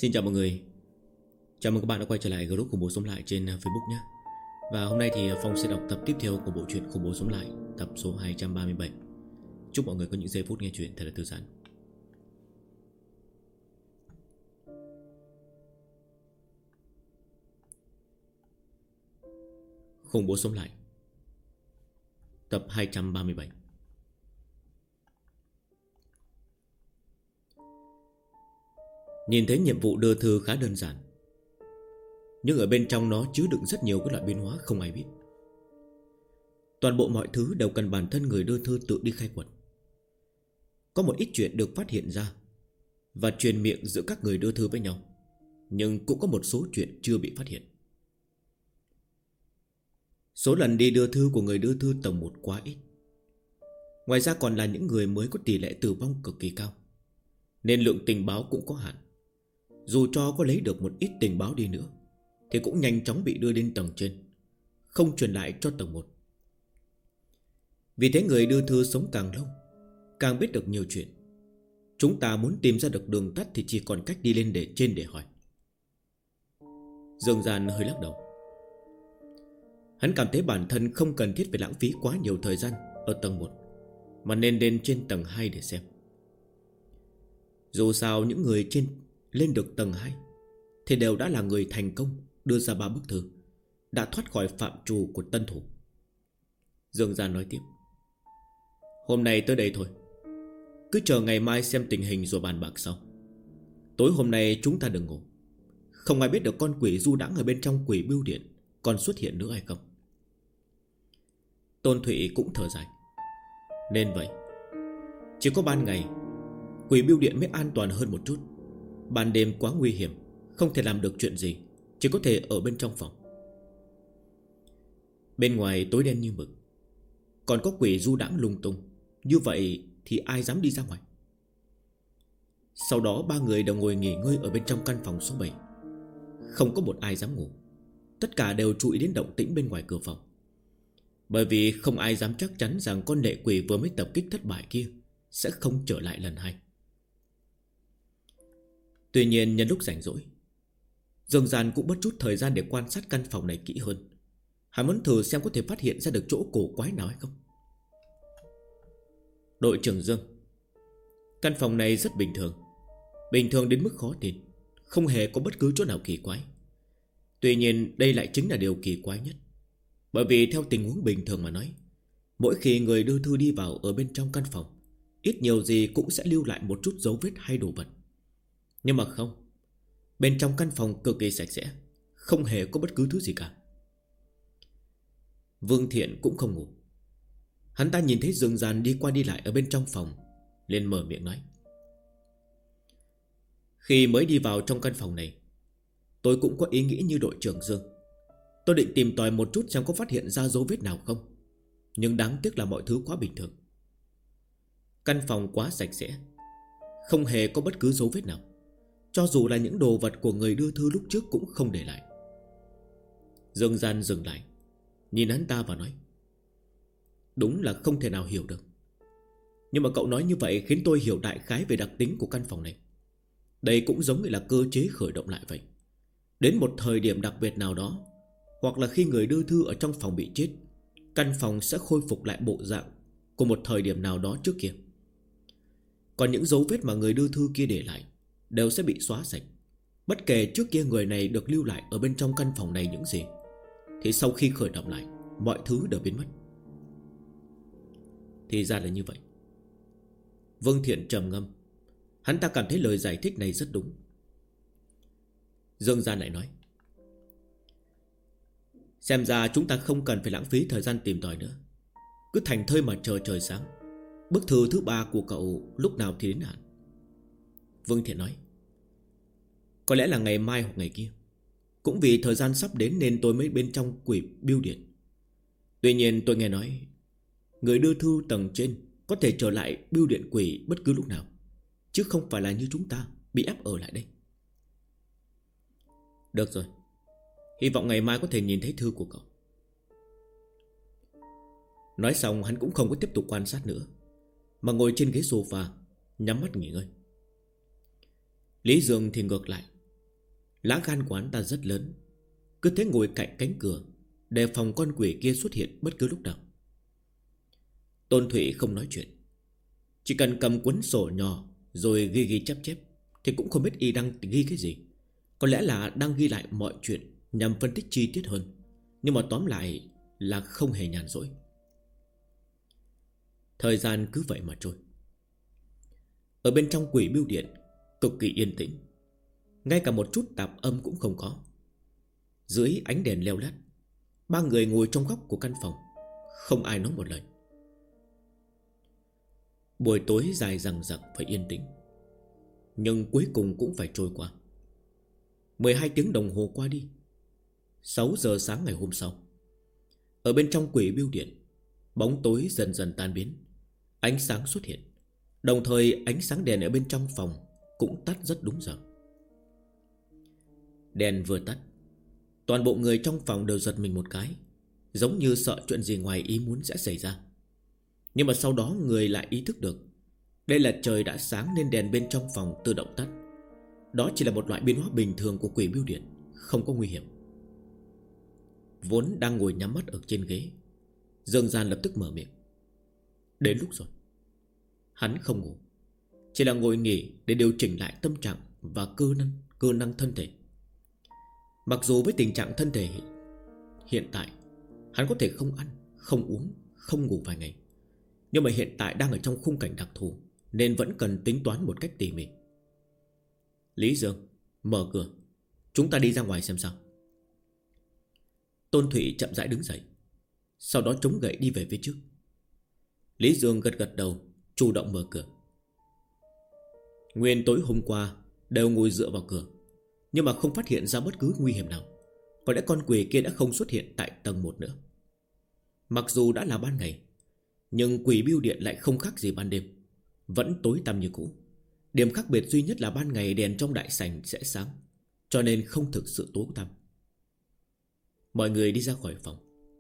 Xin chào mọi người. Chào mừng các bạn đã quay trở lại group khủng bố sống lại trên Facebook nhé. Và hôm nay thì Phong sẽ đọc tập tiếp theo của bộ truyện khủng bố sống lại, tập số 237. Chúc mọi người có những giây phút nghe chuyện thật là thư giãn. Khủng bố sống lại, tập 237. Nhìn thấy nhiệm vụ đưa thư khá đơn giản, nhưng ở bên trong nó chứa đựng rất nhiều các loại biến hóa không ai biết. Toàn bộ mọi thứ đều cần bản thân người đưa thư tự đi khai quật. Có một ít chuyện được phát hiện ra và truyền miệng giữa các người đưa thư với nhau, nhưng cũng có một số chuyện chưa bị phát hiện. Số lần đi đưa thư của người đưa thư tầng 1 quá ít. Ngoài ra còn là những người mới có tỷ lệ tử vong cực kỳ cao, nên lượng tình báo cũng có hạn. Dù cho có lấy được một ít tình báo đi nữa thì cũng nhanh chóng bị đưa đến tầng trên, không truyền lại cho tầng 1. Vì thế người đưa thư sống càng lâu, càng biết được nhiều chuyện. Chúng ta muốn tìm ra được đường tắt thì chỉ còn cách đi lên trên để hỏi. Dương Gian hơi lắc đầu. Hắn cảm thấy bản thân không cần thiết phải lãng phí quá nhiều thời gian ở tầng 1, mà nên lên trên tầng 2 để xem. Dù sao những người trên lên được tầng 2 thì đều đã là người thành công đưa ra 3 bức thư, đã thoát khỏi phạm trù của tân thủ. Dương Gian nói tiếp. Hôm nay tới đây thôi, cứ chờ ngày mai xem tình hình rồi bàn bạc sau. Tối hôm nay chúng ta đừng ngủ. Không ai biết được con quỷ du đãng ở bên trong quỷ bưu điện còn xuất hiện nữa hay không. Tôn Thụy cũng thở dài. Nên vậy, chỉ có ban ngày quỷ bưu điện mới an toàn hơn một chút. Ban đêm quá nguy hiểm, không thể làm được chuyện gì, chỉ có thể ở bên trong phòng. Bên ngoài tối đen như mực, còn có quỷ du đãng lung tung. Như vậy thì ai dám đi ra ngoài. Sau đó 3 người đều ngồi nghỉ ngơi ở bên trong căn phòng số 7. Không có một ai dám ngủ. Tất cả đều chú ý đến động tĩnh bên ngoài cửa phòng, bởi vì không ai dám chắc chắn rằng con lệ quỷ vừa mới tập kích thất bại kia sẽ không trở lại lần hai. Tuy nhiên nhân lúc rảnh rỗi, Dương Gian cũng mất chút thời gian để quan sát căn phòng này kỹ hơn. Hắn muốn thử xem có thể phát hiện ra được chỗ cổ quái nào hay không. Đội trưởng Dương, căn phòng này rất bình thường, bình thường đến mức khó tin, không hề có bất cứ chỗ nào kỳ quái. Tuy nhiên đây lại chính là điều kỳ quái nhất. Bởi vì theo tình huống bình thường mà nói, mỗi khi người đưa thư đi vào ở bên trong căn phòng, ít nhiều gì cũng sẽ lưu lại một chút dấu vết hay đồ vật. Nhưng mà không, bên trong căn phòng cực kỳ sạch sẽ, không hề có bất cứ thứ gì cả. Vương Thiện cũng không ngủ. Hắn ta nhìn thấy Dương Gian đi qua đi lại ở bên trong phòng, liền mở miệng nói. Khi mới đi vào trong căn phòng này, tôi cũng có ý nghĩ như đội trưởng Dương. Tôi định tìm tòi một chút xem có phát hiện ra dấu vết nào không, nhưng đáng tiếc là mọi thứ quá bình thường. Căn phòng quá sạch sẽ, không hề có bất cứ dấu vết nào. Cho dù là những đồ vật của người đưa thư lúc trước cũng không để lại. Dương Gian dừng lại, nhìn hắn ta và nói. Đúng là không thể nào hiểu được. Nhưng mà cậu nói như vậy khiến tôi hiểu đại khái về đặc tính của căn phòng này. Đây cũng giống như là cơ chế khởi động lại vậy. Đến một thời điểm đặc biệt nào đó, hoặc là khi người đưa thư ở trong phòng bị chết, căn phòng sẽ khôi phục lại bộ dạng của một thời điểm nào đó trước kia. Còn những dấu vết mà người đưa thư kia để lại đều sẽ bị xóa sạch. Bất kể trước kia người này được lưu lại ở bên trong căn phòng này những gì, thì sau khi khởi động lại, mọi thứ đều biến mất. Thì ra là như vậy. Vương Thiện trầm ngâm. Hắn ta cảm thấy lời giải thích này rất đúng. Dương Gian lại nói. Xem ra chúng ta không cần phải lãng phí thời gian tìm tòi nữa, cứ thành thơi mà chờ trời sáng. Bức thư thứ 3 của cậu lúc nào thì đến hạn? Vương Thiện nói. Có lẽ là ngày mai hoặc ngày kia. Cũng vì thời gian sắp đến nên tôi mới bên trong quỷ bưu điện. Tuy nhiên tôi nghe nói người đưa thư tầng trên có thể trở lại bưu điện quỷ bất cứ lúc nào, chứ không phải là như chúng ta bị ép ở lại đây. Được rồi, hy vọng ngày mai có thể nhìn thấy thư của cậu. Nói xong hắn cũng không có tiếp tục quan sát nữa, mà ngồi trên ghế sofa nhắm mắt nghỉ ngơi. Lý Dương thì ngược lại, Lá gan của hắn ta rất lớn, cứ thế ngồi cạnh cánh cửa, đề phòng con quỷ kia xuất hiện bất cứ lúc nào. Tôn Thụy không nói chuyện, chỉ cần cầm cuốn sổ nhỏ rồi ghi ghi chép chép, thì cũng không biết y đang ghi cái gì. Có lẽ là đang ghi lại mọi chuyện nhằm phân tích chi tiết hơn, nhưng mà tóm lại là không hề nhàn rỗi. Thời gian cứ vậy mà trôi. Ở bên trong Quỷ Bưu Điện cực kỳ yên tĩnh, ngay cả một chút tạp âm cũng không có. Dưới ánh đèn leo lét, ba người ngồi trong góc của căn phòng, không ai nói một lời. Buổi tối dài dằng dặc phải yên tĩnh, nhưng cuối cùng cũng phải trôi qua. 12 tiếng đồng hồ qua đi. 6 giờ sáng ngày hôm sau, ở bên trong Quỷ Bưu Điện, bóng tối dần dần tan biến, ánh sáng xuất hiện. Đồng thời ánh sáng đèn ở bên trong phòng cũng tắt rất đúng giờ. Đèn vừa tắt, toàn bộ người trong phòng đều giật mình một cái, giống như sợ chuyện gì ngoài ý muốn sẽ xảy ra. Nhưng mà sau đó người lại ý thức được đây là trời đã sáng nên đèn bên trong phòng tự động tắt. Đó chỉ là một loại biến hóa bình thường của Quỷ Bưu Điện, không có nguy hiểm. Vốn đang ngồi nhắm mắt ở trên ghế, Dương Gian lập tức mở miệng. Đến lúc rồi. Hắn không ngủ, chỉ là ngồi nghỉ để điều chỉnh lại tâm trạng và cơ năng thân thể. Mặc dù với tình trạng thân thể hiện tại, hắn có thể không ăn, không uống, không ngủ vài ngày, nhưng mà hiện tại đang ở trong khung cảnh đặc thù, nên vẫn cần tính toán một cách tỉ mỉ. Lý Dương, mở cửa, chúng ta đi ra ngoài xem sao. Tôn Thụy chậm rãi đứng dậy, sau đó chống gậy đi về phía trước. Lý Dương gật gật đầu, chủ động mở cửa. Nguyên tối hôm qua đều ngồi dựa vào cửa, nhưng mà không phát hiện ra bất cứ nguy hiểm nào. Có lẽ con quỷ kia đã không xuất hiện tại tầng 1 nữa. Mặc dù đã là ban ngày, nhưng Quỷ Bưu Điện lại không khác gì ban đêm, vẫn tối tăm như cũ. Điểm khác biệt duy nhất là ban ngày đèn trong đại sảnh sẽ sáng, cho nên không thực sự tối tăm. Mọi người đi ra khỏi phòng.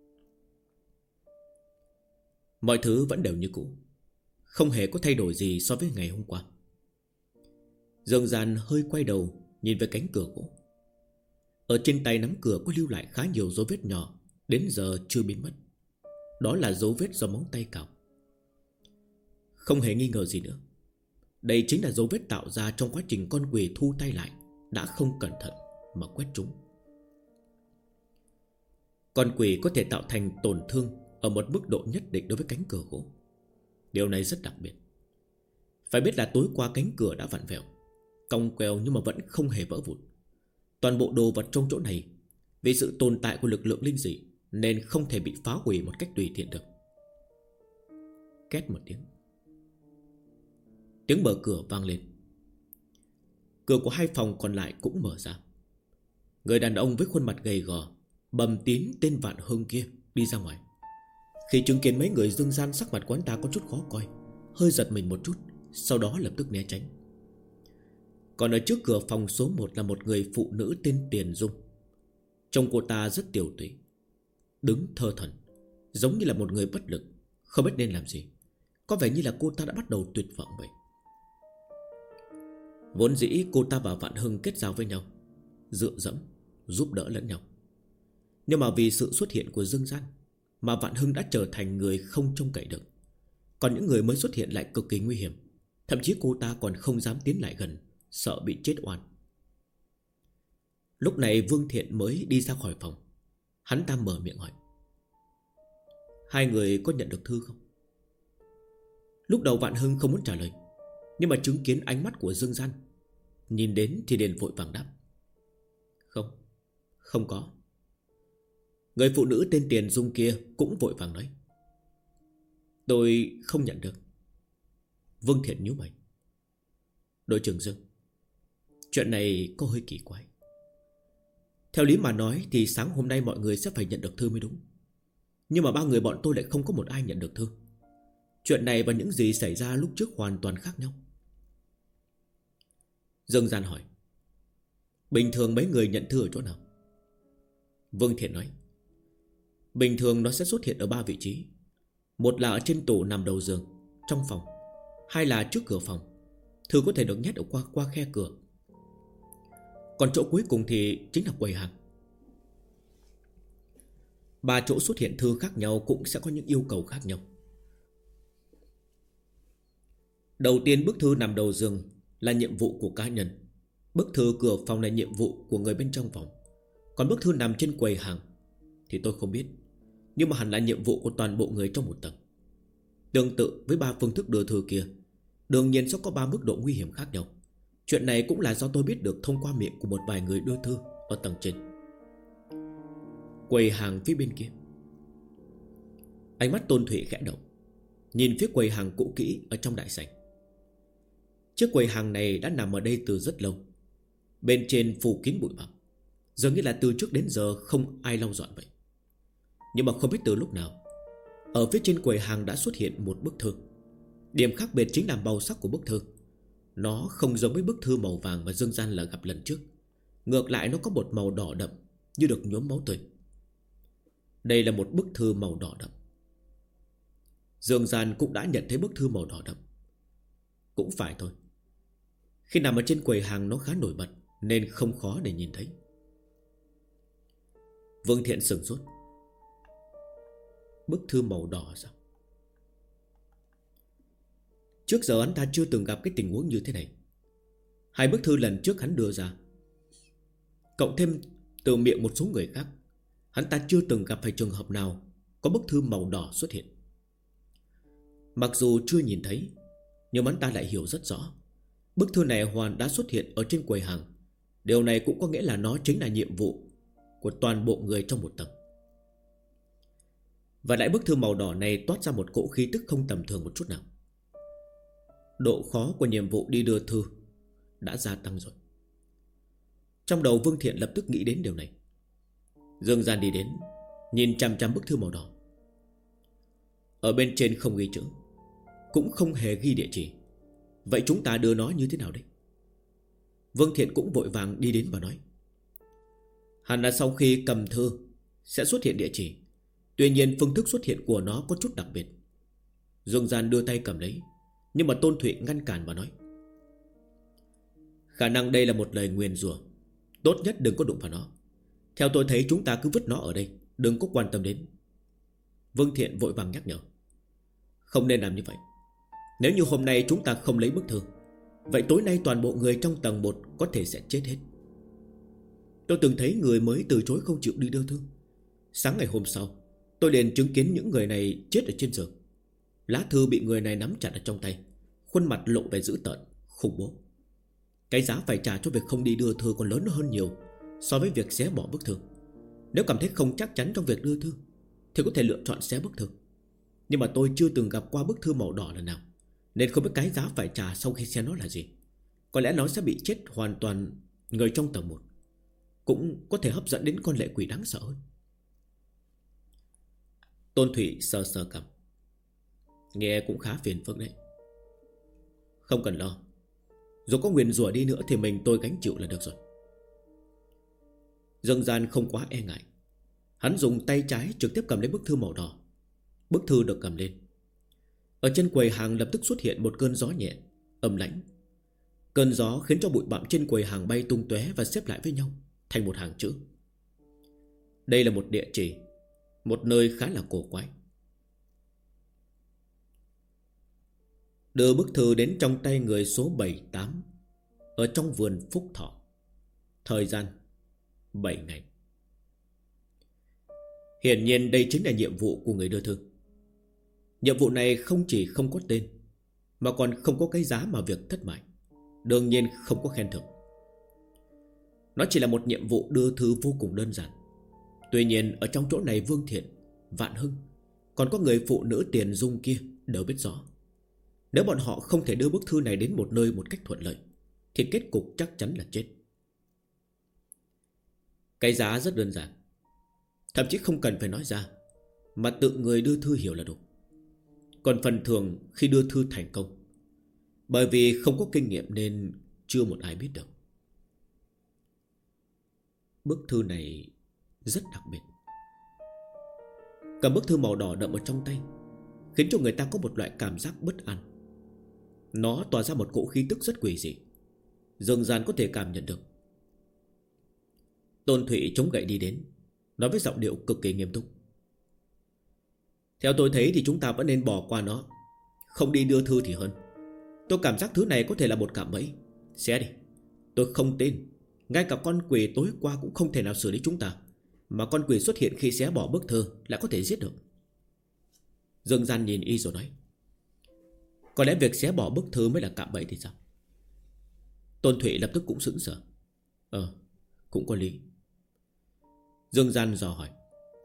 Mọi thứ vẫn đều như cũ, không hề có thay đổi gì so với ngày hôm qua. Dương Gian hơi quay đầu nhìn về cánh cửa gỗ. Ở trên tay nắm cửa có lưu lại khá nhiều dấu vết nhỏ, đến giờ chưa biến mất. Đó là dấu vết do móng tay cào. Không hề nghi ngờ gì nữa, đây chính là dấu vết tạo ra trong quá trình con quỷ thu tay lại đã không cẩn thận mà quét trúng. Con quỷ có thể tạo thành tổn thương ở một mức độ nhất định đối với cánh cửa gỗ. Điều này rất đặc biệt. Phải biết là tối qua cánh cửa đã vặn vẹo, cong queo nhưng mà vẫn không hề vỡ vụn. Toàn bộ đồ vật trong chỗ này, vì sự tồn tại của lực lượng linh dị, nên không thể bị phá hủy một cách tùy tiện được. Két một tiếng, tiếng mở cửa vang lên. Cửa của hai phòng còn lại cũng mở ra. Người đàn ông với khuôn mặt gầy gò, bầm tím tên Vạn Hưng kia đi ra ngoài. Khi chứng kiến mấy người Dương Gian, sắc mặt quán ta có chút khó coi, hơi giật mình một chút, sau đó lập tức né tránh. Còn ở trước cửa phòng số 1 là một người phụ nữ tên Tiền Dung. Trông cô ta rất tiểu tụy, đứng thơ thẩn, giống như là một người bất lực, không biết nên làm gì. Có vẻ như là cô ta đã bắt đầu tuyệt vọng vậy. Vốn dĩ cô ta và Vạn Hưng kết giao với nhau, dựa dẫm, giúp đỡ lẫn nhau. Nhưng mà vì sự xuất hiện của Dương Gian mà Vạn Hưng đã trở thành người không trông cậy được. Còn những người mới xuất hiện lại cực kỳ nguy hiểm. Thậm chí cô ta còn không dám tiến lại gần, sợ bị chết oan. Lúc này Vương Thiện mới đi ra khỏi phòng. Hắn ta mở miệng hỏi: hai người có nhận được thư không? Lúc đầu Vạn Hưng không muốn trả lời, nhưng mà chứng kiến ánh mắt của Dương Gian, nhìn đến thì liền vội vàng đáp: Không, không có. Người phụ nữ tên Tiền Dung kia cũng vội vàng nói: tôi không nhận được. Vương Thiện nhíu mày: đội trưởng Dương, chuyện này có hơi kỳ quái. Theo lý mà nói thì sáng hôm nay mọi người sẽ phải nhận được thư mới đúng, nhưng mà ba người bọn tôi lại không có một ai nhận được thư. Chuyện này và những gì xảy ra lúc trước hoàn toàn khác nhau. Dương Gian hỏi: bình thường mấy người nhận thư ở chỗ nào? Vương Thiện nói: bình thường nó sẽ xuất hiện ở 3 vị trí. Một là ở trên tủ nằm đầu giường, trong phòng. Hai là trước cửa phòng. Thư có thể được nhét ở qua khe cửa. Còn chỗ cuối cùng thì chính là quầy hàng. 3 chỗ xuất hiện thư khác nhau cũng sẽ có những yêu cầu khác nhau. Đầu tiên, bức thư nằm đầu giường là nhiệm vụ của cá nhân. Bức thư cửa phòng là nhiệm vụ của người bên trong phòng. Còn bức thư nằm trên quầy hàng thì tôi không biết, nhưng mà hẳn là nhiệm vụ của toàn bộ người trong một tầng. Tương tự với 3 phương thức đưa thư kia, đương nhiên sẽ có 3 mức độ nguy hiểm khác nhau. Chuyện này cũng là do tôi biết được thông qua miệng của một vài người đưa thư ở tầng trên. Quầy hàng phía bên kia. Ánh mắt Tôn Thụy khẽ động, nhìn phía quầy hàng cũ kỹ ở trong đại sảnh. Chiếc quầy hàng này đã nằm ở đây từ rất lâu. Bên trên phủ kín bụi bặm, dường như là từ trước đến giờ không ai lau dọn vậy. Nhưng mà không biết từ lúc nào, ở phía trên quầy hàng đã xuất hiện một bức thư. Điểm khác biệt chính là màu sắc của bức thư. Nó không giống với bức thư màu vàng mà Dương Gian là gặp lần trước. Ngược lại nó có một màu đỏ đậm, như được nhuốm máu tươi. Đây là một bức thư màu đỏ đậm. Dương Gian cũng đã nhận thấy bức thư màu đỏ đậm. Cũng phải thôi, khi nằm ở trên quầy hàng nó khá nổi bật, nên không khó để nhìn thấy. Vương Thiện sửng sốt. Bức thư màu đỏ sao? Trước giờ hắn ta chưa từng gặp cái tình huống như thế này. 2 bức thư lần trước hắn đưa ra, cộng thêm từ miệng một số người khác, hắn ta chưa từng gặp phải trường hợp nào có bức thư màu đỏ xuất hiện. Mặc dù chưa nhìn thấy, nhưng hắn ta lại hiểu rất rõ, bức thư này hoàn đã xuất hiện ở trên quầy hàng. Điều này cũng có nghĩa là nó chính là nhiệm vụ của toàn bộ người trong một tầng. Và lại bức thư màu đỏ này toát ra một cỗ khí tức không tầm thường một chút nào. Độ khó của nhiệm vụ đi đưa thư đã gia tăng rồi. Trong đầu Vương Thiện lập tức nghĩ đến điều này. Dương Gian đi đến, nhìn chằm chằm bức thư màu đỏ. Ở bên trên không ghi chữ, cũng không hề ghi địa chỉ. Vậy chúng ta đưa nó như thế nào đây? Vương Thiện cũng vội vàng đi đến và nói, hẳn là sau khi cầm thư sẽ xuất hiện địa chỉ. Tuy nhiên phương thức xuất hiện của nó có chút đặc biệt. Dương Gian đưa tay cầm lấy, nhưng mà Tôn Thụy ngăn cản và nói, khả năng đây là một lời nguyền rủa, tốt nhất đừng có đụng vào nó. Theo tôi thấy chúng ta cứ vứt nó ở đây, đừng có quan tâm đến. Vương Thiện vội vàng nhắc nhở, không nên làm như vậy. Nếu như hôm nay chúng ta không lấy bức thư, vậy tối nay toàn bộ người trong tầng 1 có thể sẽ chết hết. Tôi từng thấy người mới từ chối không chịu đi đưa thư. Sáng ngày hôm sau, tôi liền chứng kiến những người này chết ở trên giường. Lá thư bị người này nắm chặt ở trong tay, khuôn mặt lộ vẻ dữ tợn, khủng bố. Cái giá phải trả cho việc không đi đưa thư còn lớn hơn nhiều so với việc xé bỏ bức thư. Nếu cảm thấy không chắc chắn trong việc đưa thư thì có thể lựa chọn xé bức thư. Nhưng mà tôi chưa từng gặp qua bức thư màu đỏ lần nào, nên không biết cái giá phải trả sau khi xé nó là gì. Có lẽ nó sẽ bị chết hoàn toàn người trong tầng 1, cũng có thể hấp dẫn đến con lệ quỷ đáng sợ hơn. Tôn Thụy sờ sờ cằm, nghe cũng khá phiền phức đấy. Không cần lo, dù có nguyền rủa đi nữa thì tôi gánh chịu là được rồi. Dương Gian không quá e ngại. Hắn dùng tay trái trực tiếp cầm lấy bức thư màu đỏ. Bức thư được cầm lên. Ở trên quầy hàng lập tức xuất hiện một cơn gió nhẹ, âm lãnh. Cơn gió khiến cho bụi bặm trên quầy hàng bay tung tóe và xếp lại với nhau thành một hàng chữ. Đây là một địa chỉ, một nơi khá là cổ quái. Đưa bức thư đến trong tay người số 78 ở trong vườn Phúc Thọ. Thời gian 7 ngày. Hiển nhiên đây chính là nhiệm vụ của người đưa thư. Nhiệm vụ này không chỉ không có tên, mà còn không có cái giá mà việc thất bại. Đương nhiên không có khen thưởng. Nó chỉ là một nhiệm vụ đưa thư vô cùng đơn giản. Tuy nhiên ở trong chỗ này Vương Thiện, Vạn Hưng, còn có người phụ nữ Tiền Dung kia đều biết rõ, nếu bọn họ không thể đưa bức thư này đến một nơi một cách thuận lợi thì kết cục chắc chắn là chết. Cái giá rất đơn giản, thậm chí không cần phải nói ra, mà tự người đưa thư hiểu là đủ. Còn phần thưởng khi đưa thư thành công, bởi vì không có kinh nghiệm nên chưa một ai biết được. Bức thư này rất đặc biệt. Cầm bức thư màu đỏ đậm ở trong tay khiến cho người ta có một loại cảm giác bất an. Nó tỏa ra một cỗ khí tức rất quỷ dị, Dương Gian có thể cảm nhận được. Tôn Thụy chống gậy đi đến, nói với giọng điệu cực kỳ nghiêm túc. Theo tôi thấy thì chúng ta vẫn nên bỏ qua nó, không đi đưa thư thì hơn. Tôi cảm giác thứ này có thể là một cạm bẫy. Xé đi. Tôi không tin ngay cả con quỷ tối qua cũng không thể nào xử lý chúng ta, mà con quỷ xuất hiện khi xé bỏ bức thư lại có thể giết được. Dương Gian nhìn y rồi nói, có lẽ việc xé bỏ bức thư mới là cạm bẫy thì sao? Tôn Thụy lập tức cũng sững sờ. Cũng có lý. Dương Gian dò hỏi.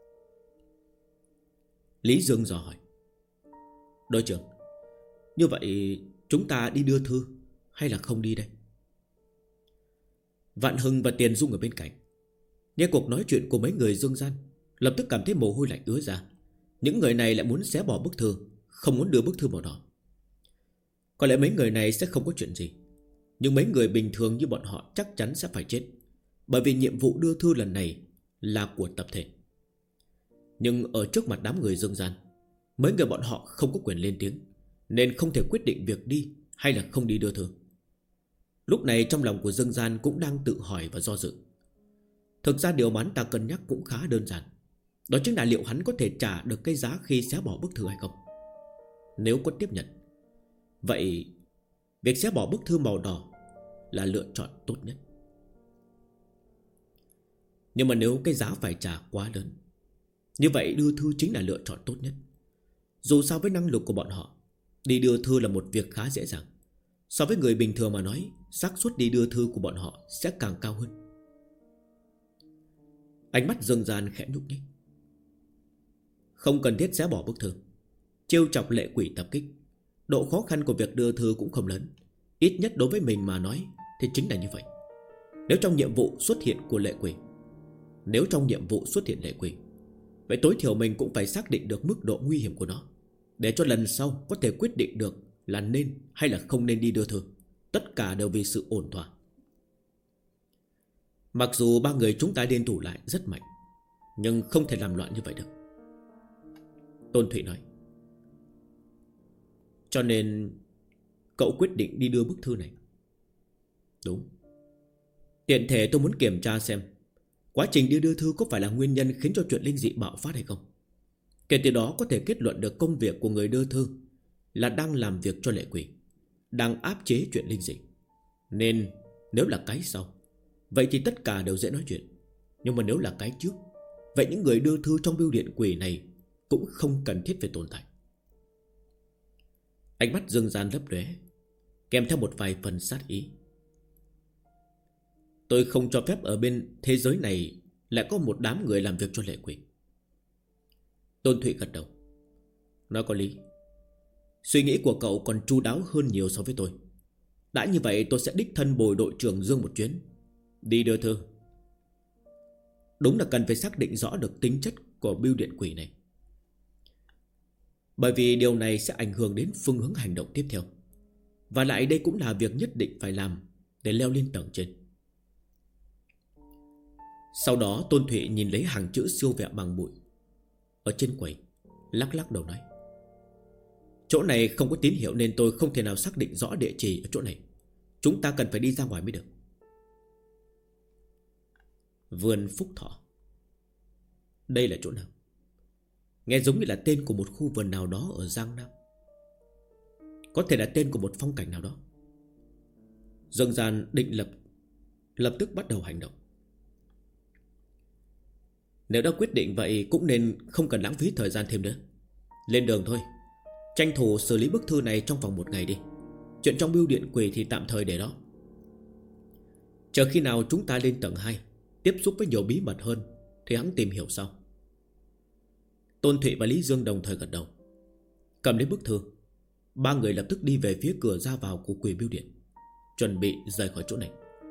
Lý Dương dò hỏi, đội trưởng, như vậy chúng ta đi đưa thư hay là không đi đây? Vạn Hưng và Tiền Dung ở bên cạnh nghe cuộc nói chuyện của mấy người Dương Gian, lập tức cảm thấy mồ hôi lạnh ứa ra. Những người này lại muốn xé bỏ bức thư, không muốn đưa bức thư vào đó. Có lẽ mấy người này sẽ không có chuyện gì, nhưng mấy người bình thường như bọn họ chắc chắn sẽ phải chết, bởi vì nhiệm vụ đưa thư lần này là của tập thể. Nhưng ở trước mặt đám người Dương Gian, mấy người bọn họ không có quyền lên tiếng, nên không thể quyết định việc đi hay là không đi đưa thư. Lúc này trong lòng của Dương Gian cũng đang tự hỏi và do dự. Thực ra điều mà hắn ta cân nhắc cũng khá đơn giản, đó chính là liệu hắn có thể trả được cái giá khi xé bỏ bức thư hay không. Nếu có tiếp nhận, vậy việc xé bỏ bức thư màu đỏ là lựa chọn tốt nhất. Nhưng mà nếu cái giá phải trả quá lớn, như vậy đưa thư chính là lựa chọn tốt nhất. Dù sao với năng lực của bọn họ, đi đưa thư là một việc khá dễ dàng. So với người bình thường mà nói, xác suất đi đưa thư của bọn họ sẽ càng cao hơn. Ánh mắt Dương Gian khẽ nhúc nhích. Không cần thiết xé bỏ bức thư, trêu chọc lệ quỷ tập kích, độ khó khăn của việc đưa thư cũng không lớn. Ít nhất đối với mình mà nói thì chính là như vậy. Nếu trong nhiệm vụ xuất hiện lệ quỷ, vậy tối thiểu mình cũng phải xác định được mức độ nguy hiểm của nó, để cho lần sau có thể quyết định được là nên hay là không nên đi đưa thư. Tất cả đều vì sự ổn thỏa. Mặc dù ba người chúng ta liên thủ lại rất mạnh, nhưng không thể làm loạn như vậy được, Tôn Thụy nói. Cho nên cậu quyết định đi đưa bức thư này. Đúng. Tiện thể tôi muốn kiểm tra xem quá trình đi đưa thư có phải là nguyên nhân khiến cho chuyện linh dị bạo phát hay không. Kể từ đó có thể kết luận được công việc của người đưa thư là đang làm việc cho lệ quỷ, đang áp chế chuyện linh dị. Nên nếu là cái sau, vậy thì tất cả đều dễ nói chuyện. Nhưng mà nếu là cái trước, vậy những người đưa thư trong bưu điện quỷ này cũng không cần thiết phải tồn tại. Ánh mắt Dương Gian lấp lóe, kèm theo một vài phần sát ý. Tôi không cho phép ở bên thế giới này lại có một đám người làm việc cho lệ quỷ. Tôn Thụy gật đầu. Nói có lý. Suy nghĩ của cậu còn chu đáo hơn nhiều so với tôi. Đã như vậy tôi sẽ đích thân bồi đội trưởng Dương một chuyến, đi đưa thư. Đúng là cần phải xác định rõ được tính chất của bưu điện quỷ này, bởi vì điều này sẽ ảnh hưởng đến phương hướng hành động tiếp theo. Và lại đây cũng là việc nhất định phải làm để leo lên tầng trên. Sau đó Tôn Thụy nhìn lấy hàng chữ siêu vẹo bằng bụi ở trên quầy, lắc lắc đầu nói, chỗ này không có tín hiệu nên tôi không thể nào xác định rõ địa chỉ ở chỗ này. Chúng ta cần phải đi ra ngoài mới được. Vườn Phúc Thọ. Đây là chỗ nào? Nghe giống như là tên của một khu vườn nào đó ở Giang Nam. Có thể là tên của một phong cảnh nào đó. Dương Gian định lập tức bắt đầu hành động. Nếu đã quyết định vậy cũng nên không cần lãng phí thời gian thêm nữa. Lên đường thôi. Tranh thủ xử lý bức thư này trong vòng 1 ngày đi. Chuyện trong bưu điện quỷ thì tạm thời để đó. Chờ khi nào chúng ta lên tầng 2, tiếp xúc với nhiều bí mật hơn thì hắn tìm hiểu sau. Tôn Thụy và Lý Dương đồng thời gật đầu. Cầm lấy bức thư, ba người lập tức đi về phía cửa ra vào của quỷ bưu điện, chuẩn bị rời khỏi chỗ này.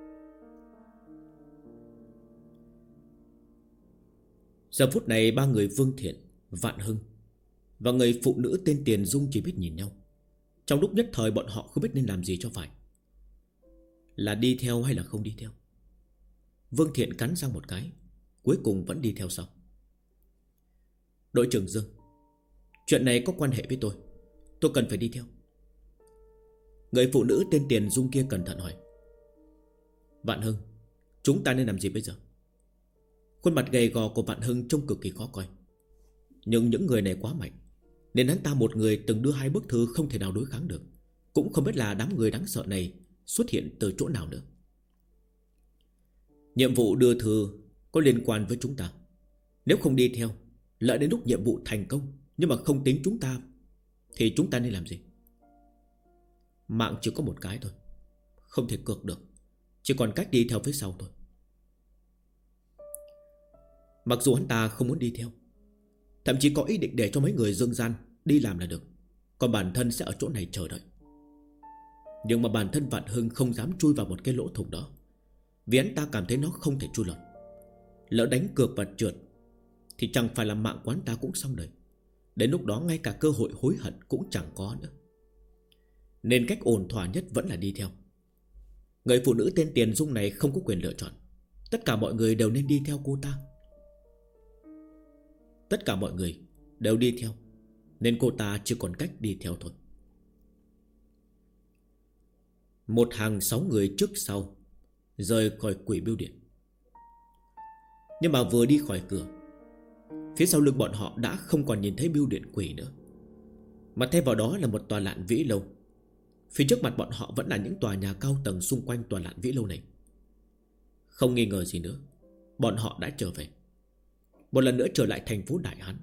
Giờ phút này ba người Vương Thiện, Vạn Hưng và người phụ nữ tên Tiền Dung chỉ biết nhìn nhau. Trong lúc nhất thời bọn họ không biết nên làm gì cho phải, là đi theo hay là không đi theo. Vương Thiện cắn răng một cái, cuối cùng vẫn đi theo sau. Đội trưởng Dương, chuyện này có quan hệ với tôi cần phải đi theo. Người phụ nữ tên Tiền Dung kia cẩn thận hỏi. Vạn Hưng, chúng ta nên làm gì bây giờ? Khuôn mặt gầy gò của Vạn Hưng trông cực kỳ khó coi. Nhưng những người này quá mạnh, nên hắn ta một người từng đưa 2 bức thư không thể nào đối kháng được. Cũng không biết là đám người đáng sợ này xuất hiện từ chỗ nào nữa. Nhiệm vụ đưa thư có liên quan với chúng ta. Nếu không đi theo, lỡ đến lúc nhiệm vụ thành công nhưng mà không tính chúng ta, thì chúng ta nên làm gì? Mạng chỉ có một cái thôi, không thể cược được, chỉ còn cách đi theo phía sau thôi. Mặc dù hắn ta không muốn đi theo, thậm chí có ý định để cho mấy người Dương Gian đi làm là được, còn bản thân sẽ ở chỗ này chờ đợi. Nhưng mà bản thân Vạn Hưng không dám chui vào một cái lỗ thủng đó, vì hắn ta cảm thấy nó không thể chui lọt. Lỡ đánh cược và trượt thì chẳng phải là mạng của hắn ta cũng xong đời. Đến lúc đó ngay cả cơ hội hối hận cũng chẳng có nữa. Nên cách ổn thỏa nhất vẫn là đi theo. Người phụ nữ tên Tiền Dung này không có quyền lựa chọn. Tất cả mọi người đều nên đi theo cô ta. Tất cả mọi người đều đi theo, nên cô ta chỉ còn cách đi theo thôi. Một hàng 6 người trước sau rời khỏi Quỷ Bưu Điện. Nhưng mà vừa đi khỏi cửa, phía sau lưng bọn họ đã không còn nhìn thấy Bưu Điện Quỷ nữa, mà thay vào đó là một tòa Lạn Vĩ Lâu. Phía trước mặt bọn họ vẫn là những tòa nhà cao tầng xung quanh tòa Lạn Vĩ Lâu này. Không nghi ngờ gì nữa, bọn họ đã trở về, một lần nữa trở lại thành phố Đại Hán.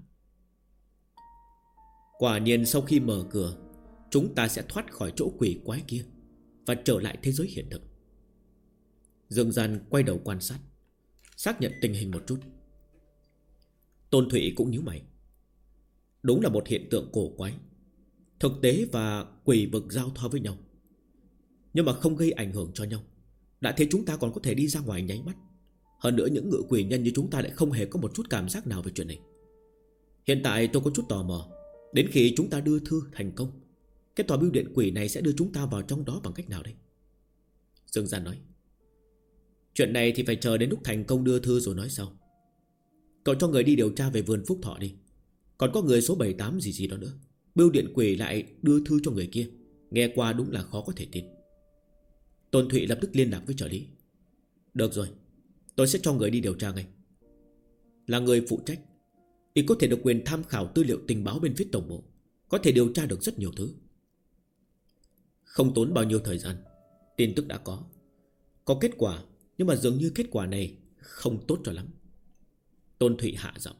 Quả nhiên sau khi mở cửa, chúng ta sẽ thoát khỏi chỗ quỷ quái kia và trở lại thế giới hiện thực. Dương Gian quay đầu quan sát, xác nhận tình hình một chút. Tôn Thụy cũng nhíu mày. Đúng là một hiện tượng cổ quái, thực tế và quỷ vực giao thoa với nhau, nhưng mà không gây ảnh hưởng cho nhau. Đã thế chúng ta còn có thể đi ra ngoài nháy mắt. Hơn nữa những ngự quỷ nhân như chúng ta lại không hề có một chút cảm giác nào về chuyện này. Hiện tại tôi có chút tò mò, đến khi chúng ta đưa thư thành công, cái tòa bưu điện quỷ này sẽ đưa chúng ta vào trong đó bằng cách nào đây? Dương Gian nói, chuyện này thì phải chờ đến lúc thành công đưa thư rồi nói sau. Cậu cho người đi điều tra về vườn Phúc Thọ đi. Còn có người số 78 gì gì đó nữa. Bưu điện quỷ lại đưa thư cho người kia, nghe qua đúng là khó có thể tin. Tôn Thụy lập tức liên lạc với trợ lý. Được rồi, tôi sẽ cho người đi điều tra ngay. Là người phụ trách, y có thể được quyền tham khảo tư liệu tình báo bên phía tổng bộ, có thể điều tra được rất nhiều thứ. Không tốn bao nhiêu thời gian, tin tức đã có kết quả, nhưng mà dường như kết quả này không tốt cho lắm. Tôn Thụy hạ giọng.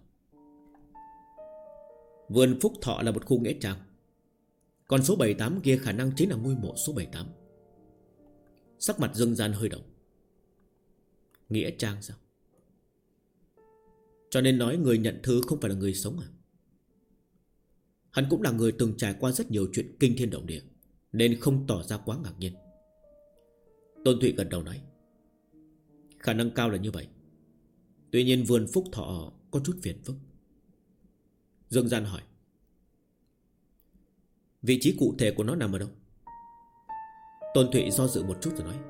Vườn Phúc Thọ là một khu nghĩa trang, còn số 78 kia khả năng chính là ngôi mộ số 78. Sắc mặt Dương Gian hơi động. Nghĩa trang sao? Cho nên nói người nhận thư không phải là người sống à? Hắn cũng là người từng trải qua rất nhiều chuyện kinh thiên động địa, nên không tỏ ra quá ngạc nhiên. Tôn Thụy gật đầu nói, khả năng cao là như vậy. Tuy nhiên vườn Phúc Thọ có chút phiền phức. Dương Gian hỏi, vị trí cụ thể của nó nằm ở đâu? Tôn Thụy do dự một chút rồi nói,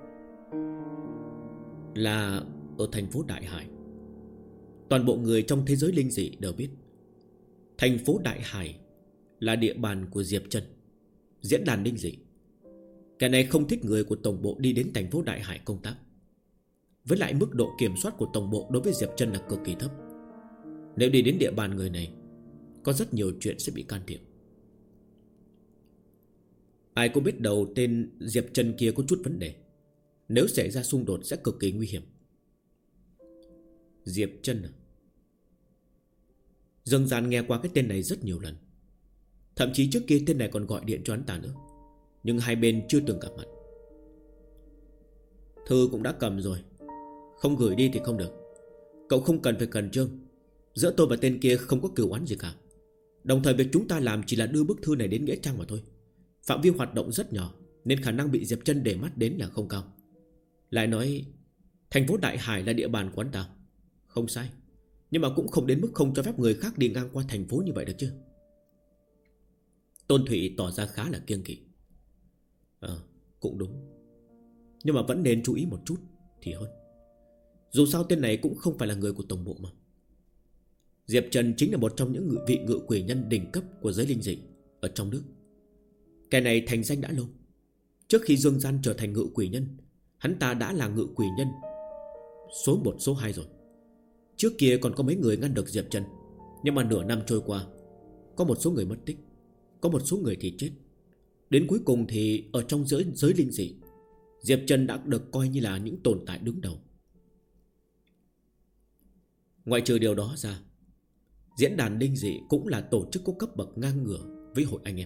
là ở thành phố Đại Hải. Toàn bộ người trong thế giới linh dị đều biết thành phố Đại Hải là địa bàn của Diệp Trân, diễn đàn linh dị. Cái này không thích người của tổng bộ đi đến thành phố Đại Hải công tác. Với lại mức độ kiểm soát của tổng bộ đối với Diệp Trân là cực kỳ thấp. Nếu đi đến địa bàn người này, có rất nhiều chuyện sẽ bị can thiệp. Ai cũng biết đầu tên Diệp Trân kia có chút vấn đề, nếu xảy ra xung đột sẽ cực kỳ nguy hiểm. Diệp Trân à? Dương Gian nghe qua cái tên này rất nhiều lần. Thậm chí trước kia tên này còn gọi điện cho hắn ta nữa, nhưng hai bên chưa từng gặp mặt. Thư cũng đã cầm rồi, không gửi đi thì không được. Cậu không cần phải khẩn trương. Giữa tôi và tên kia không có cừu oán gì cả. Đồng thời việc chúng ta làm chỉ là đưa bức thư này đến nghĩa trang mà thôi. Phạm vi hoạt động rất nhỏ, nên khả năng bị Diệp Trân để mắt đến là không cao. Lại nói thành phố Đại Hải là địa bàn của hắn ta, không sai, nhưng mà cũng không đến mức không cho phép người khác đi ngang qua thành phố như vậy được chứ. Tôn Thụy tỏ ra khá là kiêng kỵ. Cũng đúng, nhưng mà vẫn nên chú ý một chút thì hơn. Dù sao tên này cũng không phải là người của tổng bộ mà. Diệp Trần chính là một trong những vị ngự quỷ nhân đỉnh cấp của giới linh dị ở trong nước. Cái này thành danh đã lâu. Trước khi Dương Gian trở thành ngự quỷ nhân, hắn ta đã là ngự quỷ nhân số 1 số 2 rồi. Trước kia còn có mấy người ngăn được Diệp Trần, nhưng mà nửa năm trôi qua, có một số người mất tích, có một số người thì chết. Đến cuối cùng thì ở trong giới linh dị, Diệp Trần đã được coi như là những tồn tại đứng đầu. Ngoại trừ điều đó ra, diễn đàn linh dị cũng là tổ chức có cấp bậc ngang ngửa với hội anh em.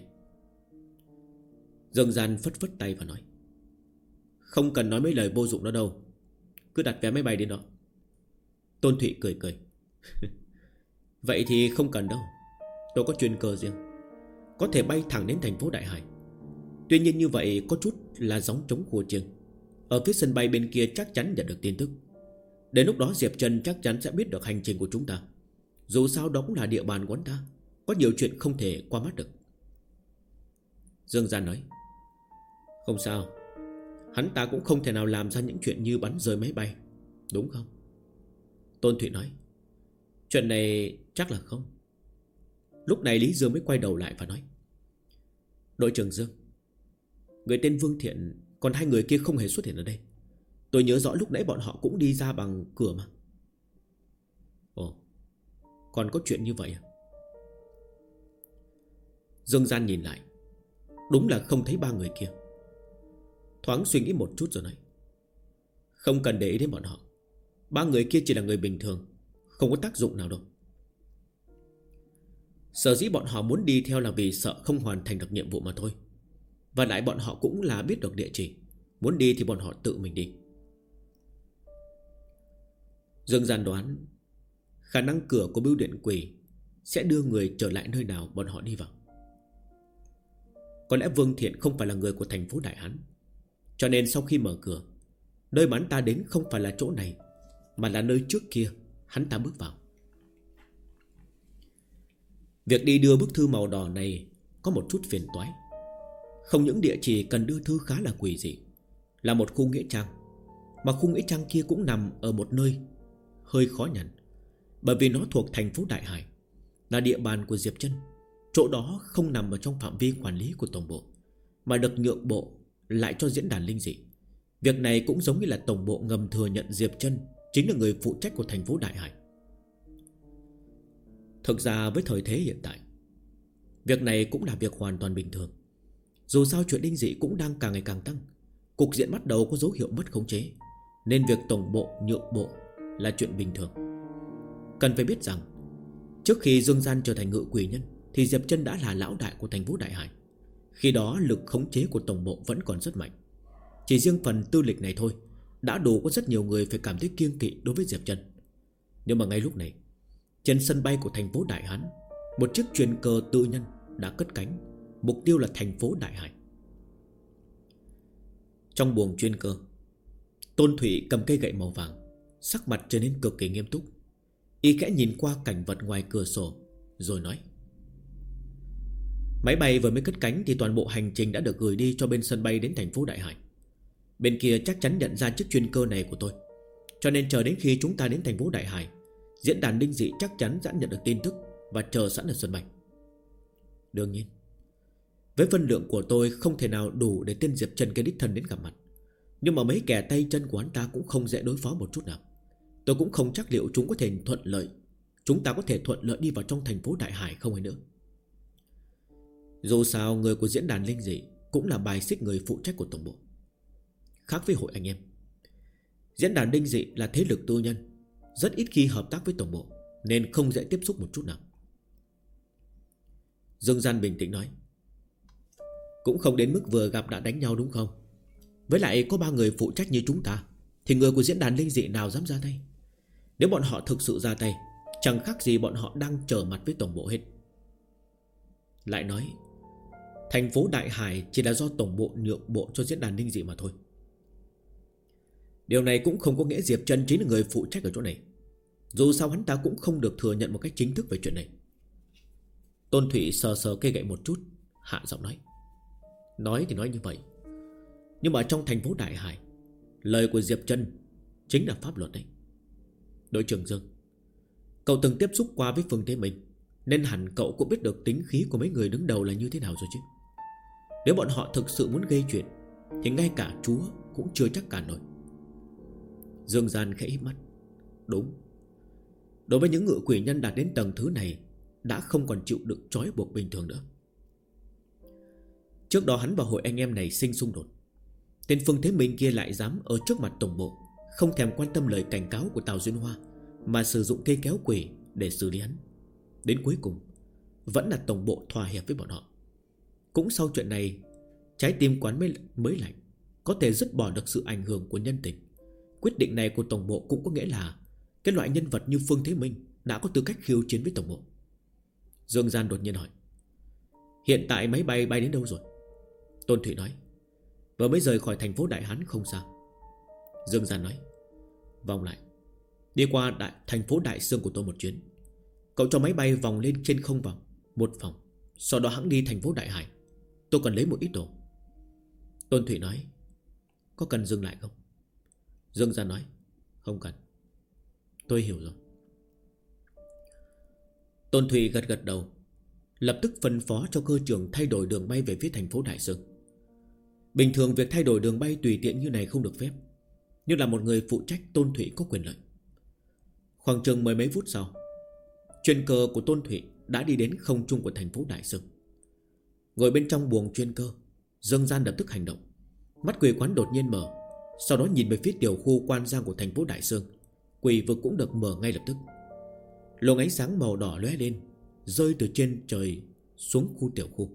Dương Gian phất phất tay và nói: không cần nói mấy lời vô dụng đó đâu, cứ đặt vé máy bay đến đó. Tôn Thụy cười cười. Vậy thì không cần đâu, tôi có chuyên cơ riêng, có thể bay thẳng đến thành phố Đại Hải. Tuy nhiên như vậy có chút là gióng trống khua chiêng. Ở phía sân bay bên kia chắc chắn nhận được tin tức. Đến lúc đó Diệp Trần chắc chắn sẽ biết được hành trình của chúng ta. Dù sao đó cũng là địa bàn của hắn ta, có nhiều chuyện không thể qua mắt được. Dương Gian nói: không sao, hắn ta cũng không thể nào làm ra những chuyện như bắn rơi máy bay, đúng không? Tôn Thụy nói: chuyện này chắc là không. Lúc này Lý Dương mới quay đầu lại và nói: đội trưởng Dương, người tên Vương Thiện, còn hai người kia không hề xuất hiện ở đây. Tôi nhớ rõ lúc nãy bọn họ cũng đi ra bằng cửa mà. Ồ, còn có chuyện như vậy à? Dương Gian nhìn lại, đúng là không thấy ba người kia. Thoáng suy nghĩ một chút rồi nói: không cần để ý đến bọn họ, ba người kia chỉ là người bình thường, không có tác dụng nào đâu. Sở dĩ bọn họ muốn đi theo là vì sợ không hoàn thành được nhiệm vụ mà thôi. Và lại bọn họ cũng là biết được địa chỉ, muốn đi thì bọn họ tự mình đi. Dương Gian đoán khả năng cửa của bưu điện quỷ sẽ đưa người trở lại nơi nào bọn họ đi vào. Có lẽ Vương Thiện không phải là người của thành phố Đại Hán, cho nên sau khi mở cửa, nơi mà hắn ta đến không phải là chỗ này, mà là nơi trước kia hắn ta bước vào. Việc đi đưa bức thư màu đỏ này có một chút phiền toái. Không những địa chỉ cần đưa thư khá là quỷ dị, là một khu nghĩa trang, mà khu nghĩa trang kia cũng nằm ở một nơi hơi khó nhận, bởi vì nó thuộc thành phố Đại Hải, là địa bàn của Diệp Trân. Chỗ đó không nằm ở trong phạm vi quản lý của tổng bộ, mà được nhượng bộ lại cho diễn đàn linh dị. Việc này cũng giống như là tổng bộ ngầm thừa nhận Diệp Trân chính là người phụ trách của thành phố Đại Hải. Thực ra với thời thế hiện tại, việc này cũng là việc hoàn toàn bình thường. Dù sao chuyện linh dị cũng đang càng ngày càng tăng, cục diện bắt đầu có dấu hiệu mất khống chế, nên việc tổng bộ nhượng bộ là chuyện bình thường. Cần phải biết rằng, trước khi Dương Gian trở thành ngự quỷ nhân thì Diệp Trân đã là lão đại của thành phố Đại Hải. Khi đó lực khống chế của tổng bộ vẫn còn rất mạnh. Chỉ riêng phần tư lịch này thôi đã đủ có rất nhiều người phải cảm thấy kiêng kỵ đối với Diệp Trân. Nhưng mà ngay lúc này, trên sân bay của thành phố Đại Hán, một chiếc chuyên cơ tư nhân đã cất cánh, mục tiêu là thành phố Đại Hải. Trong buồng chuyên cơ, Tôn Thụy cầm cây gậy màu vàng, sắc mặt trở nên cực kỳ nghiêm túc. Y khẽ nhìn qua cảnh vật ngoài cửa sổ rồi nói: máy bay vừa mới cất cánh thì toàn bộ hành trình đã được gửi đi cho bên sân bay đến thành phố Đại Hải. Bên kia chắc chắn nhận ra chiếc chuyên cơ này của tôi, cho nên chờ đến khi chúng ta đến thành phố Đại Hải, diễn đàn linh dị chắc chắn sẽ nhận được tin tức và chờ sẵn ở sân bay. Đương nhiên, với phân lượng của tôi không thể nào đủ để tên Diệp Trần kia đích thân đến gặp mặt, nhưng mà mấy kẻ tay chân của hắn ta cũng không dễ đối phó một chút nào. Tôi cũng không chắc liệu chúng có thể thuận lợi, chúng ta có thể thuận lợi đi vào trong thành phố Đại Hải không hay nữa. Dù sao người của diễn đàn linh dị cũng là bài xích người phụ trách của tổng bộ. Khác với hội anh em, diễn đàn linh dị là thế lực tư nhân, rất ít khi hợp tác với tổng bộ, nên không dễ tiếp xúc một chút nào. Dương Gian bình tĩnh nói: cũng không đến mức vừa gặp đã đánh nhau đúng không? Với lại có ba người phụ trách như chúng ta, thì người của diễn đàn linh dị nào dám ra tay? Nếu bọn họ thực sự ra tay, chẳng khác gì bọn họ đang trở mặt với tổng bộ hết. Lại nói, thành phố Đại Hải chỉ là do tổng bộ nhượng bộ cho diễn đàn linh dị mà thôi. Điều này cũng không có nghĩa Diệp Trân chính là người phụ trách ở chỗ này. Dù sao hắn ta cũng không được thừa nhận một cách chính thức về chuyện này. Tôn Thụy sờ sờ cây gậy một chút, hạ giọng nói: nói thì nói như vậy, nhưng mà trong thành phố Đại Hải, lời của Diệp Trân chính là pháp luật đấy. Đội trưởng Dương, cậu từng tiếp xúc qua với Phương Thế Minh, nên hẳn cậu cũng biết được tính khí của mấy người đứng đầu là như thế nào rồi chứ. Nếu bọn họ thực sự muốn gây chuyện thì ngay cả Chúa cũng chưa chắc cản nổi. Dương Gian khẽ híp mắt: đúng, Đối với những ngự quỷ nhân đạt đến tầng thứ này, đã không còn chịu đựng trói buộc bình thường nữa. Trước đó hắn và hội anh em này sinh xung đột. Tên Phương Thế Minh kia lại dám ở trước mặt tổng bộ, không thèm quan tâm lời cảnh cáo của Tào Duyên Hoa, mà sử dụng cây kéo quỷ để xử lý hắn. Đến cuối cùng vẫn là tổng bộ thỏa hiệp với bọn họ. Cũng sau chuyện này, trái tim quán mới lạnh, có thể dứt bỏ được sự ảnh hưởng của nhân tình. Quyết định này của tổng bộ cũng có nghĩa là cái loại nhân vật như Phương Thế Minh đã có tư cách khiêu chiến với tổng bộ. Dương Gian đột nhiên hỏi: hiện tại máy bay bay đến đâu rồi? Tôn Thụy nói: vừa mới rời khỏi thành phố Đại Hán không sao. Dương Gian nói: vòng lại, đi qua thành phố Đại Sương của tôi một chuyến. Cậu cho máy bay vòng lên trên không vòng một vòng, sau đó hãng đi thành phố Đại Hải. Tôi cần lấy một ít đồ. Tôn Thụy nói: có cần dừng lại không? Dương Gian nói: không cần, tôi hiểu rồi. Tôn Thụy gật gật đầu, lập tức phân phó cho cơ trưởng thay đổi đường bay về phía thành phố Đại Sương. Bình thường việc thay đổi đường bay tùy tiện như này không được phép, nhưng là một người phụ trách, Tôn Thụy có quyền lợi. Khoảng chừng mười mấy phút sau, chuyên cơ của Tôn Thụy đã đi đến không trung của thành phố Đại Sương. Ngồi bên trong buồng chuyên cơ, Dương Gian lập tức hành động. Mắt quỷ quán đột nhiên mở, sau đó nhìn về phía tiểu khu quan giang của thành phố Đại Sương. Quỷ vực cũng được mở ngay lập tức. Luồng ánh sáng màu đỏ lóe lên, rơi từ trên trời xuống khu tiểu khu.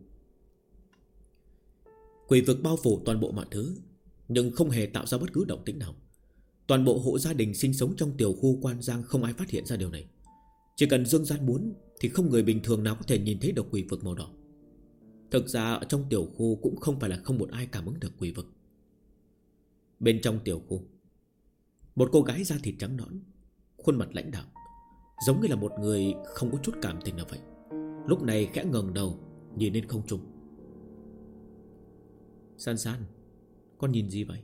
Quỷ vực bao phủ toàn bộ mọi thứ, nhưng không hề tạo ra bất cứ động tĩnh nào. Toàn bộ hộ gia đình sinh sống trong tiểu khu quan giang không ai phát hiện ra điều này. Chỉ cần Dương Gian muốn thì không người bình thường nào có thể nhìn thấy được quỷ vực màu đỏ. Thực ra ở trong tiểu khu cũng không phải là không một ai cảm ứng được quỷ vực. Bên trong tiểu khu, một cô gái da thịt trắng nõn, khuôn mặt lãnh đạm, giống như là một người không có chút cảm tình nào vậy, lúc này khẽ ngẩng đầu nhìn lên không trung. San San, con nhìn gì vậy?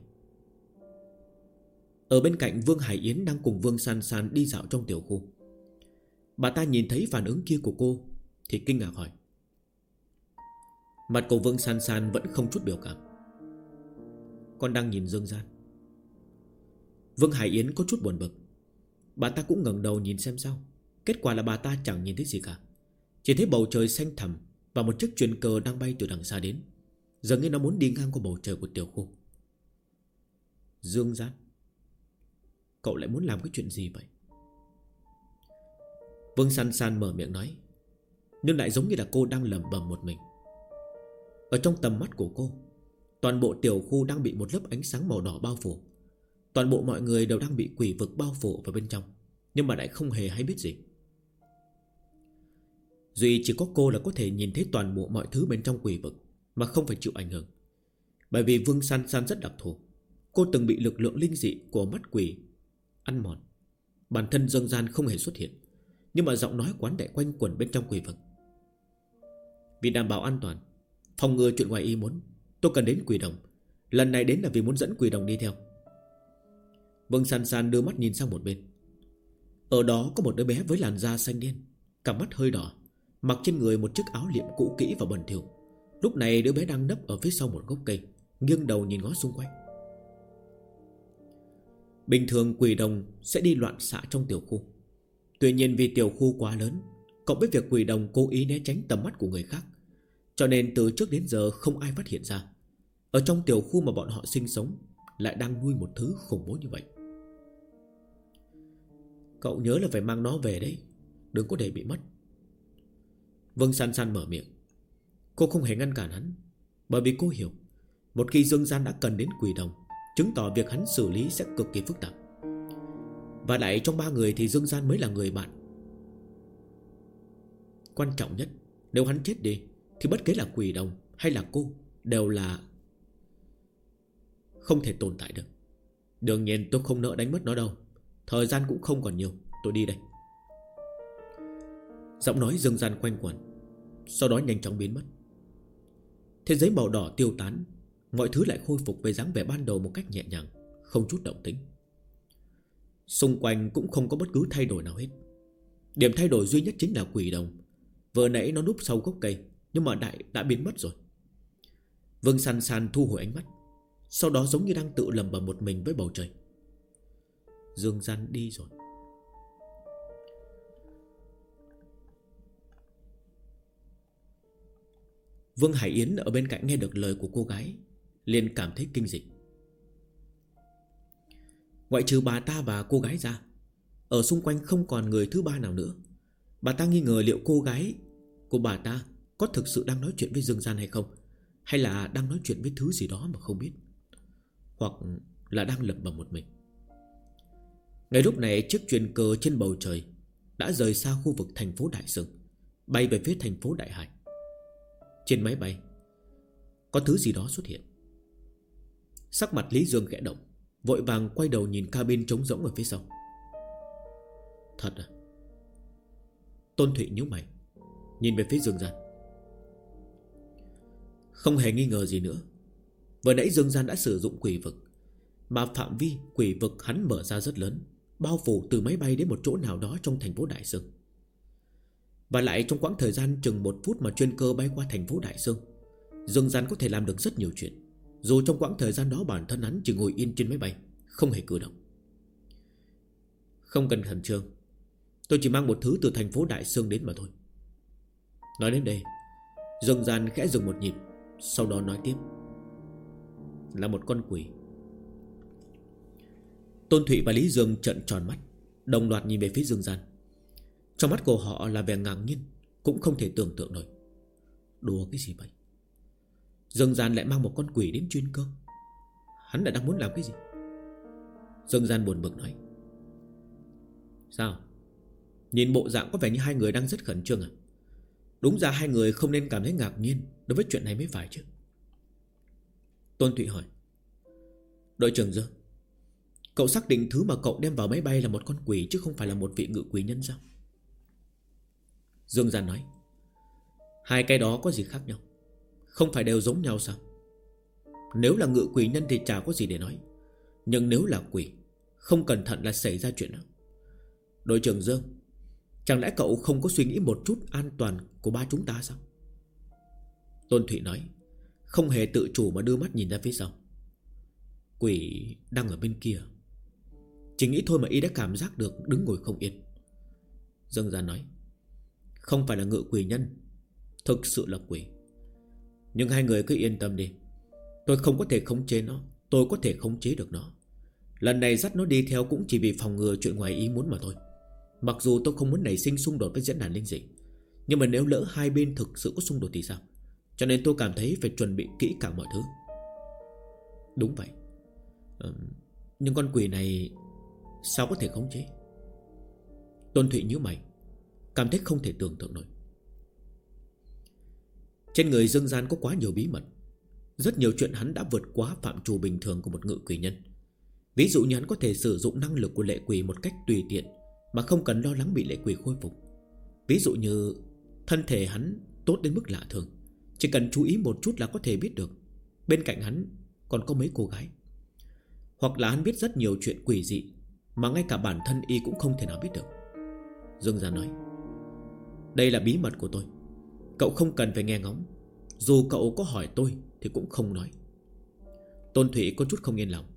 Ở bên cạnh Vương Hải Yến đang cùng Vương San San đi dạo trong tiểu khu. Bà ta nhìn thấy phản ứng kia của cô thì kinh ngạc hỏi. Mặt của Vương San San vẫn không chút biểu cảm. Con đang nhìn Dương Gian. Vương Hải Yến có chút buồn bực. Bà ta cũng ngẩng đầu nhìn xem sao. Kết quả là bà ta chẳng nhìn thấy gì cả, chỉ thấy bầu trời xanh thẳm và một chiếc chuyên cơ đang bay từ đằng xa đến, dường như nó muốn đi ngang qua bầu trời của tiểu khu. Dương Gian, cậu lại muốn làm cái chuyện gì vậy? Vương San San mở miệng nói, nhưng lại giống như là cô đang lẩm bẩm một mình. Ở trong tầm mắt của cô, toàn bộ tiểu khu đang bị một lớp ánh sáng màu đỏ bao phủ. Toàn bộ mọi người đều đang bị quỷ vực bao phủ vào bên trong, nhưng mà lại không hề hay biết gì. Duy chỉ có cô là có thể nhìn thấy toàn bộ mọi thứ bên trong quỷ vực mà không phải chịu ảnh hưởng. Bởi vì Vương San San rất đặc thù. Cô từng bị lực lượng linh dị của mắt quỷ ăn mòn. Bản thân Dương Gian không hề xuất hiện, nhưng mà giọng nói quán đại quanh quẩn bên trong quỷ vực. Vì đảm bảo an toàn, phòng ngừa chuyện ngoài ý muốn, tôi cần đến quỷ đồng. Lần này đến là vì muốn dẫn quỷ đồng đi theo. Vương San San đưa mắt nhìn sang một bên. Ở đó có một đứa bé với làn da xanh đen, cặp mắt hơi đỏ, mặc trên người một chiếc áo liệm cũ kỹ và bẩn thỉu. Lúc này đứa bé đang nấp ở phía sau một gốc cây, nghiêng đầu nhìn ngó xung quanh. Bình thường quỷ đồng sẽ đi loạn xạ trong tiểu khu. Tuy nhiên vì tiểu khu quá lớn, cộng với việc quỷ đồng cố ý né tránh tầm mắt của người khác, cho nên từ trước đến giờ không ai phát hiện ra ở trong tiểu khu mà bọn họ sinh sống lại đang nuôi một thứ khủng bố như vậy. Cậu nhớ là phải mang nó về đấy, đừng có để bị mất. Vương San San mở miệng. Cô không hề ngăn cản hắn, bởi vì cô hiểu một khi Dương Gian đã cần đến quỷ đồng, chứng tỏ việc hắn xử lý sẽ cực kỳ phức tạp. Và lại trong ba người thì Dương Gian mới là người bạn quan trọng nhất. Nếu hắn chết đi thì bất kể là quỷ đồng hay là cô đều là không thể tồn tại được. Đương nhiên tôi không nỡ đánh mất nó đâu. Thời gian cũng không còn nhiều, tôi đi đây. Giọng nói Dương Gian quanh quẩn, sau đó nhanh chóng biến mất. Thế giới màu đỏ tiêu tán, mọi thứ lại khôi phục về dáng vẻ ban đầu một cách nhẹ nhàng, không chút động tĩnh. Xung quanh cũng không có bất cứ thay đổi nào hết. Điểm thay đổi duy nhất chính là quỷ đồng. Vừa nãy nó núp sau gốc cây, nhưng mà đã biến mất rồi. Vương San San thu hồi ánh mắt, sau đó giống như đang tự lẩm bẩm một mình với bầu trời. Dương Gian đi rồi. Vương Hải Yến ở bên cạnh nghe được lời của cô gái, liền cảm thấy kinh dị. Ngoại trừ bà ta và cô gái ra, ở xung quanh không còn người thứ ba nào nữa. Bà ta nghi ngờ liệu cô gái của bà ta có thực sự đang nói chuyện với Dương Gian hay không, hay là đang nói chuyện với thứ gì đó mà không biết, hoặc là đang lẩm bẩm một mình. Ngay lúc này, chiếc chuyên cơ trên bầu trời đã rời xa khu vực thành phố Đại Sương, bay về phía thành phố Đại Hải. Trên máy bay có thứ gì đó xuất hiện. Sắc mặt Lý Dương khẽ động, vội vàng quay đầu nhìn cabin trống rỗng ở phía sau. Thật à? Tôn Thụy nhíu mày, nhìn về phía Dương Gian. Không hề nghi ngờ gì nữa, vừa nãy Dương Gian đã sử dụng quỷ vực, mà phạm vi quỷ vực hắn mở ra rất lớn, bao phủ từ máy bay đến một chỗ nào đó trong thành phố Đại Sương. Và lại trong quãng thời gian chừng 1 phút mà chuyên cơ bay qua thành phố Đại Sương, Dương Gian có thể làm được rất nhiều chuyện, dù trong quãng thời gian đó bản thân hắn chỉ ngồi yên trên máy bay, không hề cử động. Không cần khẩn trương, tôi chỉ mang một thứ từ thành phố Đại Sương đến mà thôi. Nói đến đây, Dương Gian khẽ dừng một nhịp, sau đó nói tiếp. Là một con quỷ. Tôn Thụy và Lý Dương trợn tròn mắt, đồng loạt nhìn về phía Dương Gian. Trong mắt của họ là vẻ ngạc nhiên, cũng không thể tưởng tượng nổi. Đùa cái gì vậy? Dương Gian lại mang một con quỷ đến chuyên cơ. Hắn đã đang muốn làm cái gì? Dương Gian buồn bực nói. Sao? Nhìn bộ dạng có vẻ như hai người đang rất khẩn trương à? Đúng ra hai người không nên cảm thấy ngạc nhiên đối với chuyện này mới phải chứ. Tôn Thụy hỏi. Đội trưởng Dương, cậu xác định thứ mà cậu đem vào máy bay là một con quỷ, chứ không phải là một vị ngự quỷ nhân sao? Dương Gian nói. Hai cái đó có gì khác nhau? Không phải đều giống nhau sao? Nếu là ngự quỷ nhân thì chả có gì để nói, nhưng nếu là quỷ, không cẩn thận là xảy ra chuyện nào. Đội trưởng Dương, chẳng lẽ cậu không có suy nghĩ một chút an toàn của ba chúng ta sao? Tôn Thụy nói, không hề tự chủ mà đưa mắt nhìn ra phía sau. Quỷ đang ở bên kia. Chỉ nghĩ thôi mà y đã cảm giác được đứng ngồi không yên. Dương Gian nói, không phải là ngự quỷ nhân, thực sự là quỷ. Nhưng hai người cứ yên tâm đi, tôi không có thể khống chế nó, tôi có thể khống chế được nó. Lần này dắt nó đi theo cũng chỉ vì phòng ngừa chuyện ngoài ý muốn mà thôi. Mặc dù tôi không muốn nảy sinh xung đột với diễn đàn linh dị, nhưng mà nếu lỡ hai bên thực sự có xung đột thì sao? Cho nên tôi cảm thấy phải chuẩn bị kỹ càng mọi thứ. Đúng vậy. Nhưng con quỷ này sao có thể khống chế? Tôn Thụy nhíu mày, cảm thấy không thể tưởng tượng nổi. Trên người Dương Gian có quá nhiều bí mật. Rất nhiều chuyện hắn đã vượt quá phạm trù bình thường của một ngự quỷ nhân. Ví dụ như hắn có thể sử dụng năng lực của lệ quỷ một cách tùy tiện, mà không cần lo lắng bị lệ quỷ khôi phục. Ví dụ như thân thể hắn tốt đến mức lạ thường, chỉ cần chú ý một chút là có thể biết được. Bên cạnh hắn còn có mấy cô gái. Hoặc là hắn biết rất nhiều chuyện quỷ dị mà ngay cả bản thân y cũng không thể nào biết được. Dương Gian nói, đây là bí mật của tôi, cậu không cần phải nghe ngóng. Dù cậu có hỏi tôi thì cũng không nói. Tôn Thụy có chút không yên lòng.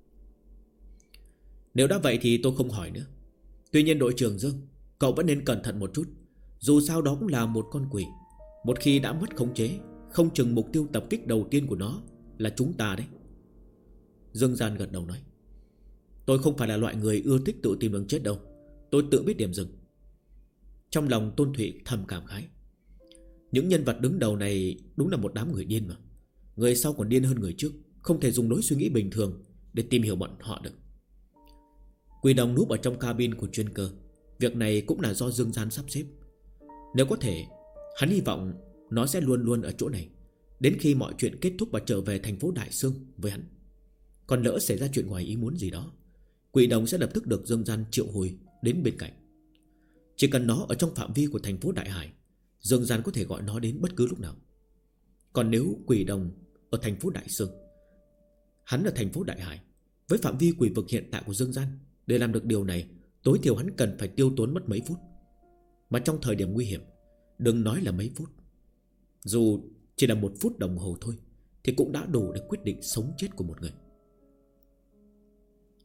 Nếu đã vậy thì tôi không hỏi nữa. Tuy nhiên đội trưởng Dương, cậu vẫn nên cẩn thận một chút. Dù sao đó cũng là một con quỷ. Một khi đã mất khống chế, không chừng mục tiêu tập kích đầu tiên của nó là chúng ta đấy. Dương Gian gật đầu nói, tôi không phải là loại người ưa thích tự tìm đường chết đâu, tôi tự biết điểm dừng. Trong lòng Tôn Thụy thầm cảm khái. Những nhân vật đứng đầu này đúng là một đám người điên mà. Người sau còn điên hơn người trước, không thể dùng lối suy nghĩ bình thường để tìm hiểu bọn họ được. Quỷ đồng núp ở trong cabin của chuyên cơ. Việc này cũng là do Dương Gian sắp xếp. Nếu có thể, hắn hy vọng nó sẽ luôn luôn ở chỗ này đến khi mọi chuyện kết thúc và trở về thành phố Đại Sương với hắn. Còn lỡ xảy ra chuyện ngoài ý muốn gì đó, quỷ đồng sẽ lập tức được Dương Gian triệu hồi đến bên cạnh. Chỉ cần nó ở trong phạm vi của thành phố Đại Hải, Dương Gian có thể gọi nó đến bất cứ lúc nào. Còn nếu quỷ đồng ở thành phố Đại Sương, hắn ở thành phố Đại Hải, với phạm vi quỷ vực hiện tại của Dương Gian, để làm được điều này, tối thiểu hắn cần phải tiêu tốn mất mấy phút. Mà trong thời điểm nguy hiểm, đừng nói là mấy phút, dù chỉ là 1 phút đồng hồ thôi, thì cũng đã đủ để quyết định sống chết của một người.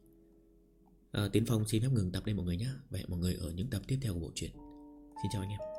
Tiến Phong xin phép ngừng tập đây mọi người nhé. Và hẹn mọi người ở những tập tiếp theo của bộ truyện. Xin chào anh em.